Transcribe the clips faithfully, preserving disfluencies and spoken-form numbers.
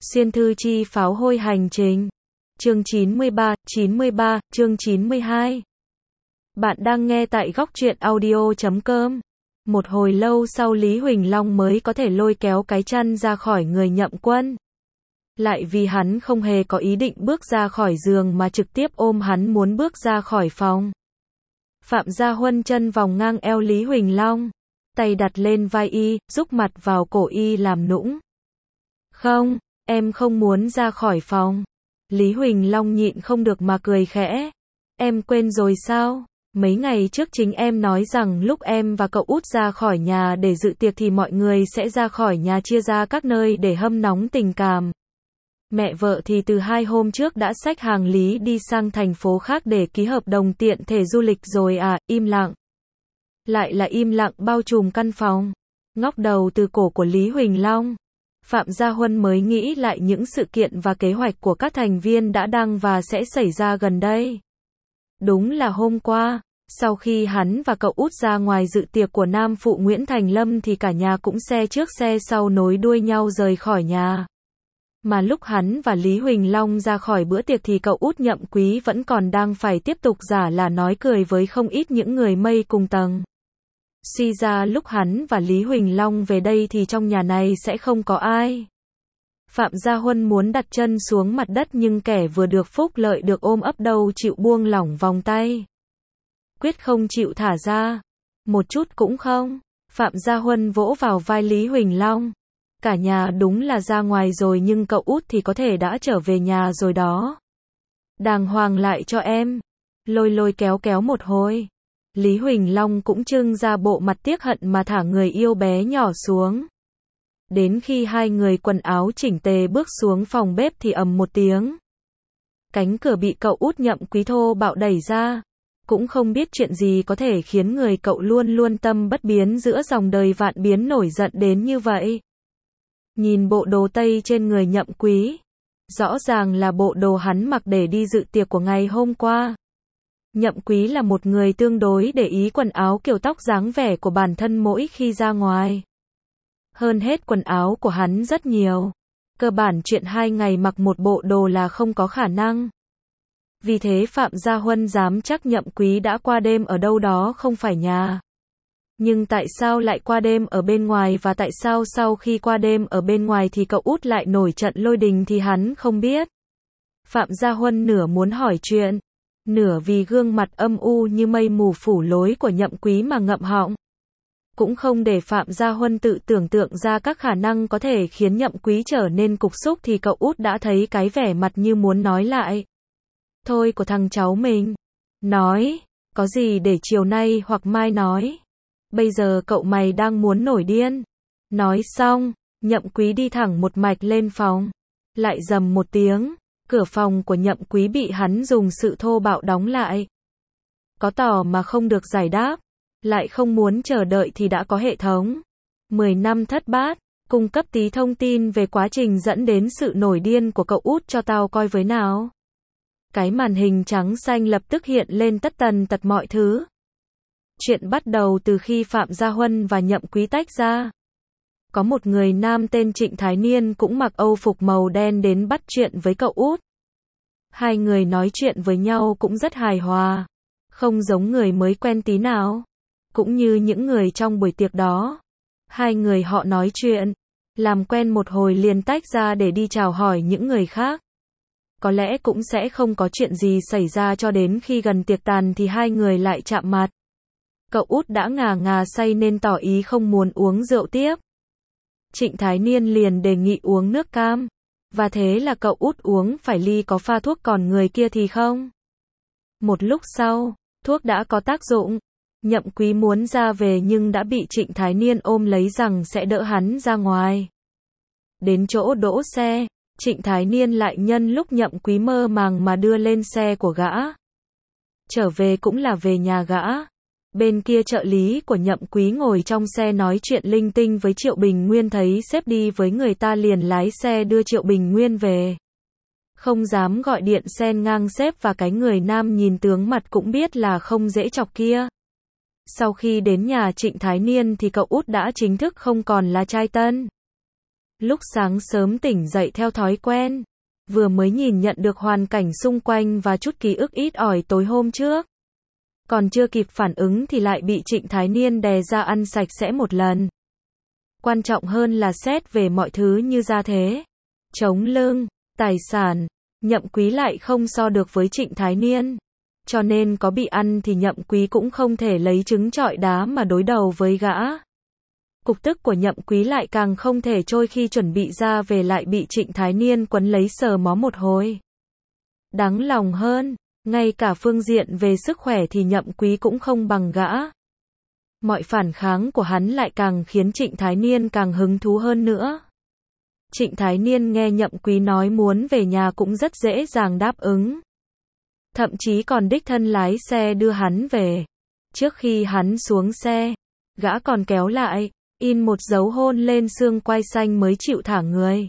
Xuyên thư chi pháo hôi hành trình. Chương chín mươi ba, chín mươi ba, chương chín mươi hai. Bạn đang nghe tại góc truyện audio chấm com. Một hồi lâu sau Lý Huỳnh Long mới có thể lôi kéo cái chăn ra khỏi người Nhậm Quân. Lại vì hắn không hề có ý định bước ra khỏi giường mà trực tiếp ôm hắn muốn bước ra khỏi phòng. Phạm Gia Huân chân vòng ngang eo Lý Huỳnh Long, tay đặt lên vai y, rúc mặt vào cổ y làm nũng. Không, em không muốn ra khỏi phòng. Lý Huỳnh Long nhịn không được mà cười khẽ. Em quên rồi sao? Mấy ngày trước chính em nói rằng lúc em và cậu út ra khỏi nhà để dự tiệc thì mọi người sẽ ra khỏi nhà chia ra các nơi để hâm nóng tình cảm. Mẹ vợ thì từ hai hôm trước đã xách hàng Lý đi sang thành phố khác để ký hợp đồng tiện thể du lịch rồi à, im lặng. Lại là im lặng bao trùm căn phòng. Ngóc đầu từ cổ của Lý Huỳnh Long, Phạm Gia Huân mới nghĩ lại những sự kiện và kế hoạch của các thành viên đã đang và sẽ xảy ra gần đây. Đúng là hôm qua, sau khi hắn và cậu út ra ngoài dự tiệc của nam phụ Nguyễn Thành Lâm thì cả nhà cũng xe trước xe sau nối đuôi nhau rời khỏi nhà. Mà lúc hắn và Lý Huỳnh Long ra khỏi bữa tiệc thì cậu út Nhậm Quý vẫn còn đang phải tiếp tục giả là nói cười với không ít những người mây cùng tầng. Suy ra lúc hắn và Lý Huỳnh Long về đây thì trong nhà này sẽ không có ai. Phạm Gia Huân muốn đặt chân xuống mặt đất nhưng kẻ vừa được phúc lợi được ôm ấp đâu chịu buông lỏng vòng tay. Quyết không chịu thả ra. Một chút cũng không. Phạm Gia Huân vỗ vào vai Lý Huỳnh Long. Cả nhà đúng là ra ngoài rồi nhưng cậu út thì có thể đã trở về nhà rồi đó. Đàng hoàng lại cho em. Lôi lôi kéo kéo một hồi. Lý Huỳnh Long cũng trưng ra bộ mặt tiếc hận mà thả người yêu bé nhỏ xuống. Đến khi hai người quần áo chỉnh tề bước xuống phòng bếp thì ầm một tiếng. Cánh cửa bị cậu út Nhậm Quý thô bạo đẩy ra. Cũng không biết chuyện gì có thể khiến người cậu luôn luôn tâm bất biến giữa dòng đời vạn biến nổi giận đến như vậy. Nhìn bộ đồ tây trên người Nhậm Quý. Rõ ràng là bộ đồ hắn mặc để đi dự tiệc của ngày hôm qua. Nhậm Quý là một người tương đối để ý quần áo kiểu tóc dáng vẻ của bản thân mỗi khi ra ngoài. Hơn hết quần áo của hắn rất nhiều. Cơ bản chuyện hai ngày mặc một bộ đồ là không có khả năng. Vì thế Phạm Gia Huân dám chắc Nhậm Quý đã qua đêm ở đâu đó không phải nhà. Nhưng tại sao lại qua đêm ở bên ngoài và tại sao sau khi qua đêm ở bên ngoài thì cậu út lại nổi trận lôi đình thì hắn không biết. Phạm Gia Huân nửa muốn hỏi chuyện, nửa vì gương mặt âm u như mây mù phủ lối của Nhậm Quý mà ngậm họng. Cũng không để Phạm Gia Huân tự tưởng tượng ra các khả năng có thể khiến Nhậm Quý trở nên cục xúc thì cậu út đã thấy cái vẻ mặt như muốn nói lại. Thôi của thằng cháu mình. Nói, có gì để chiều nay hoặc mai nói. Bây giờ cậu mày đang muốn nổi điên. Nói xong, Nhậm Quý đi thẳng một mạch lên phòng. Lại rầm một tiếng, cửa phòng của Nhậm Quý bị hắn dùng sự thô bạo đóng lại. Có tỏ mà không được giải đáp. Lại không muốn chờ đợi thì đã có hệ thống. mười năm thất bát, cung cấp tí thông tin về quá trình dẫn đến sự nổi điên của cậu út cho tao coi với nào. Cái màn hình trắng xanh lập tức hiện lên tất tần tật mọi thứ. Chuyện bắt đầu từ khi Phạm Gia Huân và Nhậm Quý tách ra. Có một người nam tên Trịnh Thái Niên cũng mặc âu phục màu đen đến bắt chuyện với cậu út. Hai người nói chuyện với nhau cũng rất hài hòa. Không giống người mới quen tí nào. Cũng như những người trong buổi tiệc đó. Hai người họ nói chuyện, làm quen một hồi liền tách ra để đi chào hỏi những người khác. Có lẽ cũng sẽ không có chuyện gì xảy ra cho đến khi gần tiệc tàn thì hai người lại chạm mặt. Cậu út đã ngà ngà say nên tỏ ý không muốn uống rượu tiếp. Trịnh Thái Niên liền đề nghị uống nước cam. Và thế là cậu út uống phải ly có pha thuốc còn người kia thì không. Một lúc sau, thuốc đã có tác dụng. Nhậm Quý muốn ra về nhưng đã bị Trịnh Thái Niên ôm lấy rằng sẽ đỡ hắn ra ngoài. Đến chỗ đỗ xe, Trịnh Thái Niên lại nhân lúc Nhậm Quý mơ màng mà đưa lên xe của gã. Trở về cũng là về nhà gã. Bên kia trợ lý của Nhậm Quý ngồi trong xe nói chuyện linh tinh với Triệu Bình Nguyên thấy sếp đi với người ta liền lái xe đưa Triệu Bình Nguyên về. Không dám gọi điện xen ngang sếp và cái người nam nhìn tướng mặt cũng biết là không dễ chọc kia. Sau khi đến nhà Trịnh Thái Niên thì cậu út đã chính thức không còn là trai tân. Lúc sáng sớm tỉnh dậy theo thói quen, vừa mới nhìn nhận được hoàn cảnh xung quanh và chút ký ức ít ỏi tối hôm trước. Còn chưa kịp phản ứng thì lại bị Trịnh Thái Niên đè ra ăn sạch sẽ một lần. Quan trọng hơn là xét về mọi thứ như gia thế, chống lưng, tài sản, Nhậm Quý lại không so được với Trịnh Thái Niên. Cho nên có bị ăn thì Nhậm Quý cũng không thể lấy trứng trọi đá mà đối đầu với gã. Cục tức của Nhậm Quý lại càng không thể trôi khi chuẩn bị ra về lại bị Trịnh Thái Niên quấn lấy sờ mó một hồi. Đáng lòng hơn, ngay cả phương diện về sức khỏe thì Nhậm Quý cũng không bằng gã. Mọi phản kháng của hắn lại càng khiến Trịnh Thái Niên càng hứng thú hơn nữa. Trịnh Thái Niên nghe Nhậm Quý nói muốn về nhà cũng rất dễ dàng đáp ứng. Thậm chí còn đích thân lái xe đưa hắn về. Trước khi hắn xuống xe, gã còn kéo lại, in một dấu hôn lên xương quai xanh mới chịu thả người.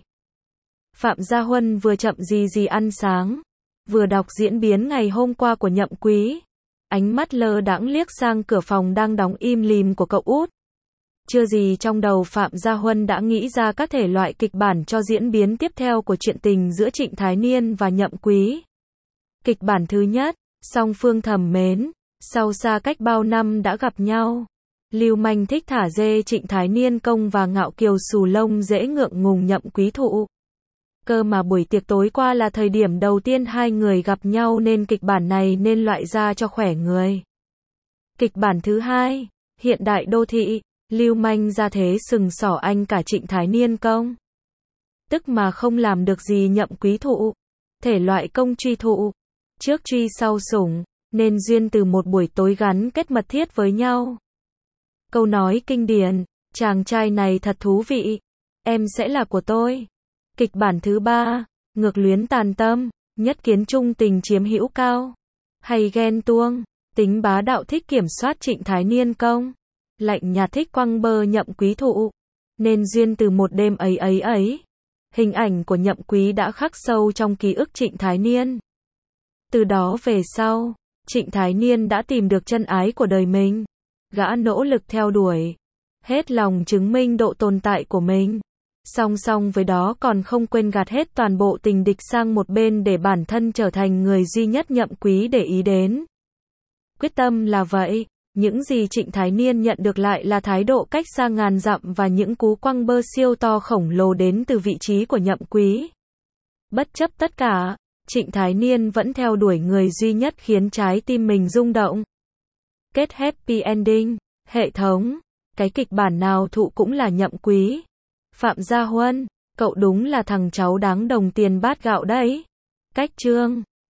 Phạm Gia Huân vừa chậm gì gì ăn sáng, vừa đọc diễn biến ngày hôm qua của Nhậm Quý. Ánh mắt lơ đãng liếc sang cửa phòng đang đóng im lìm của cậu út. Chưa gì trong đầu Phạm Gia Huân đã nghĩ ra các thể loại kịch bản cho diễn biến tiếp theo của chuyện tình giữa Trịnh Thái Niên và Nhậm Quý. Kịch bản thứ nhất, song phương thầm mến, sau xa cách bao năm đã gặp nhau. Lưu manh thích thả dê Trịnh Thái Niên công và ngạo kiều xù lông dễ ngượng ngùng Nhậm Quý thụ. Cơ mà buổi tiệc tối qua là thời điểm đầu tiên hai người gặp nhau nên kịch bản này nên loại ra cho khỏe người. Kịch bản thứ hai, hiện đại đô thị, lưu manh ra thế sừng sỏ anh cả Trịnh Thái Niên công. Tức mà không làm được gì Nhậm Quý thụ. Thể loại công truy thụ. Trước truy sau sủng, nên duyên từ một buổi tối gắn kết mật thiết với nhau. Câu nói kinh điển, chàng trai này thật thú vị, em sẽ là của tôi. Kịch bản thứ ba, ngược luyến tàn tâm, nhất kiến trung tình chiếm hữu cao. Hay ghen tuông, tính bá đạo thích kiểm soát Trịnh Thái Niên công. Lạnh nhạt thích quăng bơ Nhậm Quý thụ. Nên duyên từ một đêm ấy ấy ấy. Hình ảnh của Nhậm Quý đã khắc sâu trong ký ức Trịnh Thái Niên. Từ đó về sau, Trịnh Thái Niên đã tìm được chân ái của đời mình. Gã nỗ lực theo đuổi, hết lòng chứng minh độ tồn tại của mình. Song song với đó còn không quên gạt hết toàn bộ tình địch sang một bên để bản thân trở thành người duy nhất Nhậm Quý để ý đến. Quyết tâm là vậy, những gì Trịnh Thái Niên nhận được lại là thái độ cách xa ngàn dặm và những cú quăng bơ siêu to khổng lồ đến từ vị trí của Nhậm Quý. Bất chấp tất cả, Trịnh Thái Niên vẫn theo đuổi người duy nhất khiến trái tim mình rung động. Kết happy ending, hệ thống, cái kịch bản nào thụ cũng là Nhậm Quý. Phạm Gia Huân, cậu đúng là thằng cháu đáng đồng tiền bát gạo đấy. Cách chương